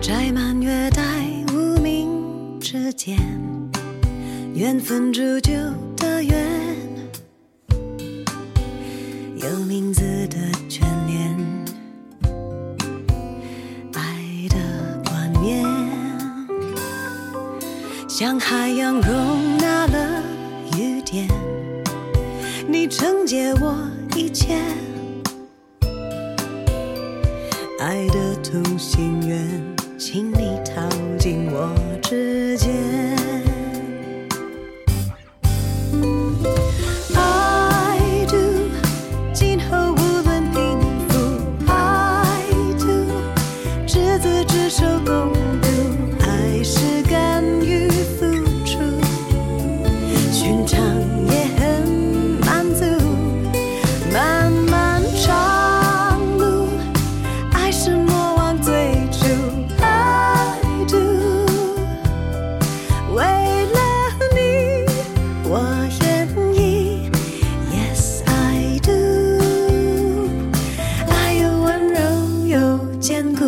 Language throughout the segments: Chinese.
摘满月带无名指尖，缘分铸就的缘，有名字的眷恋，爱的冠冕，像海洋容纳了雨点，你承接我一切，爱的同心圆，请你套进我指尖。I do， 今后无论贫富 I do， 执子之手共度，爱是甘于付出，寻常也很满足，漫漫长路，爱是莫忘最初。I do， 为了你我愿意 Yes I do， 爱又温柔又坚固。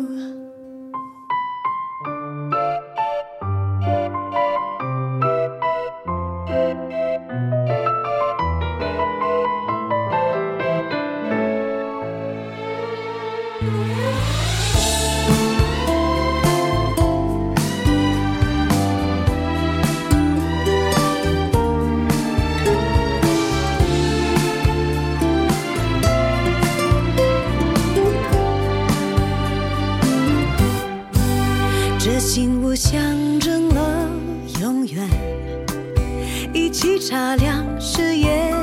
这信物象征了永远，一起擦亮誓言，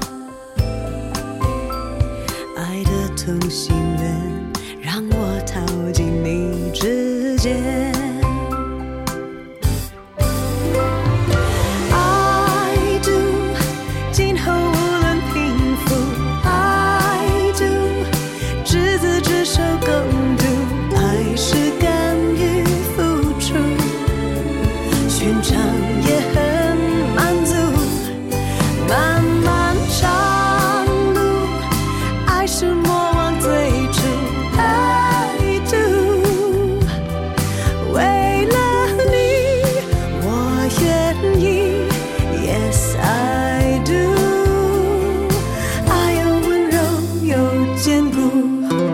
爱的同心圆，让我套进你指尖。I do， 今后无论贫富 I do， 执子之手共度，爱是甘于付出，寻常也很满足，漫漫长路，爱是莫忘最初。I do， 为了你我愿意 Yes I do， 爱又温柔又坚固。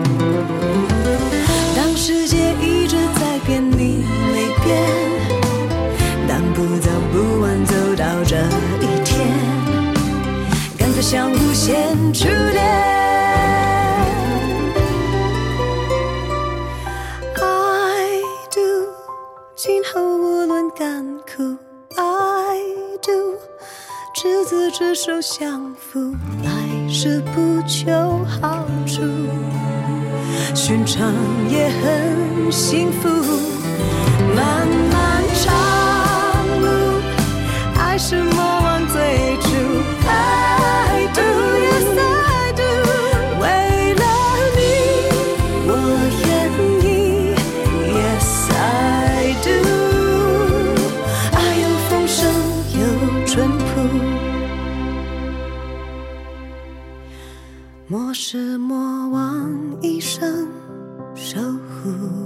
当世界一直在变，你没变，当不早不晚走到这一天，干脆相互先触电。I do， 今后无论甘苦 I do， 执子之手相扶，爱是不求好处，寻常也很幸福，漫漫长路，爱是莫忘最初。I do Yes I do， 为了你我愿意 Yes I do， 爱又丰盛又淳朴，莫失莫忘一生守护。